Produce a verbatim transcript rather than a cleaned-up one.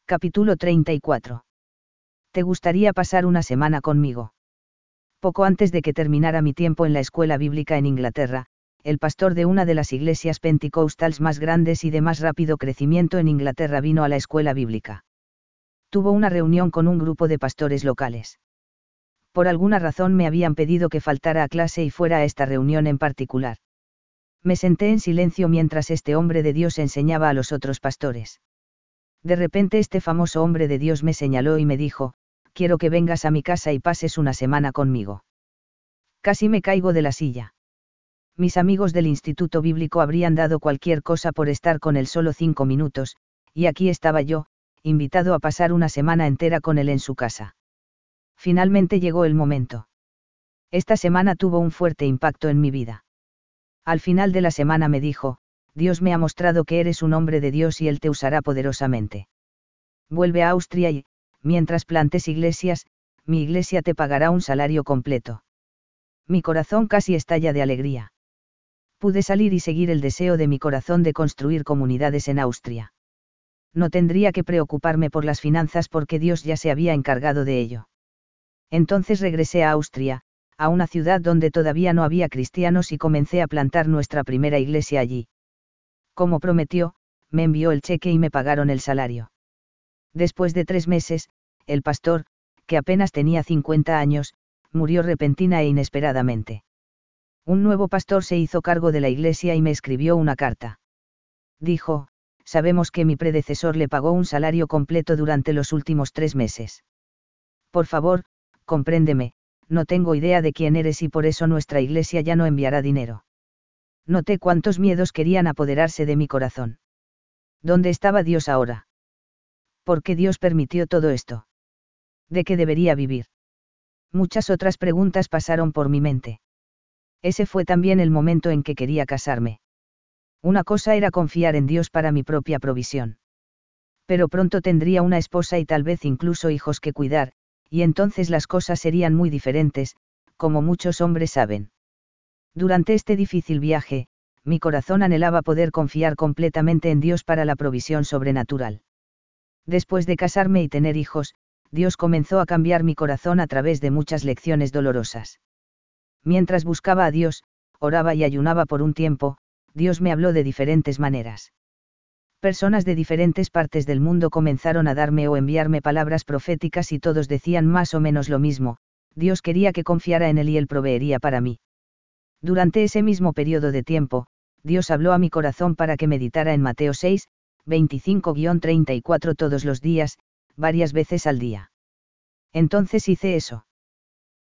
Capítulo treinta y cuatro. ¿Te gustaría pasar una semana conmigo? Poco antes de que terminara mi tiempo en la escuela bíblica en Inglaterra, el pastor de una de las iglesias pentecostales más grandes y de más rápido crecimiento en Inglaterra vino a la escuela bíblica. Tuvo una reunión con un grupo de pastores locales. Por alguna razón me habían pedido que faltara a clase y fuera a esta reunión en particular. Me senté en silencio mientras este hombre de Dios enseñaba a los otros pastores. De repente este famoso hombre de Dios me señaló y me dijo: quiero que vengas a mi casa y pases una semana conmigo. Casi me caigo de la silla. Mis amigos del Instituto Bíblico habrían dado cualquier cosa por estar con él solo cinco minutos, y aquí estaba yo, invitado a pasar una semana entera con él en su casa. Finalmente llegó el momento. Esta semana tuvo un fuerte impacto en mi vida. Al final de la semana me dijo: Dios me ha mostrado que eres un hombre de Dios y Él te usará poderosamente. Vuelve a Austria y, mientras plantes iglesias, mi iglesia te pagará un salario completo. Mi corazón casi estalla de alegría. Pude salir y seguir el deseo de mi corazón de construir comunidades en Austria. No tendría que preocuparme por las finanzas porque Dios ya se había encargado de ello. Entonces regresé a Austria, a una ciudad donde todavía no había cristianos, y comencé a plantar nuestra primera iglesia allí. Como prometió, me envió el cheque y me pagaron el salario. Después de tres meses, el pastor, que apenas tenía cincuenta años, murió repentina e inesperadamente. Un nuevo pastor se hizo cargo de la iglesia y me escribió una carta. Dijo: sabemos que mi predecesor le pagó un salario completo durante los últimos tres meses. Por favor, compréndeme, no tengo idea de quién eres y por eso nuestra iglesia ya no enviará dinero. Noté cuántos miedos querían apoderarse de mi corazón. ¿Dónde estaba Dios ahora? ¿Por qué Dios permitió todo esto? ¿De qué debería vivir? Muchas otras preguntas pasaron por mi mente. Ese fue también el momento en que quería casarme. Una cosa era confiar en Dios para mi propia provisión. Pero pronto tendría una esposa y tal vez incluso hijos que cuidar, y entonces las cosas serían muy diferentes, como muchos hombres saben. Durante este difícil viaje, mi corazón anhelaba poder confiar completamente en Dios para la provisión sobrenatural. Después de casarme y tener hijos, Dios comenzó a cambiar mi corazón a través de muchas lecciones dolorosas. Mientras buscaba a Dios, oraba y ayunaba por un tiempo, Dios me habló de diferentes maneras. Personas de diferentes partes del mundo comenzaron a darme o enviarme palabras proféticas y todos decían más o menos lo mismo: Dios quería que confiara en Él y Él proveería para mí. Durante ese mismo periodo de tiempo, Dios habló a mi corazón para que meditara en Mateo seis, veinticinco a treinta y cuatro todos los días, varias veces al día. Entonces hice eso.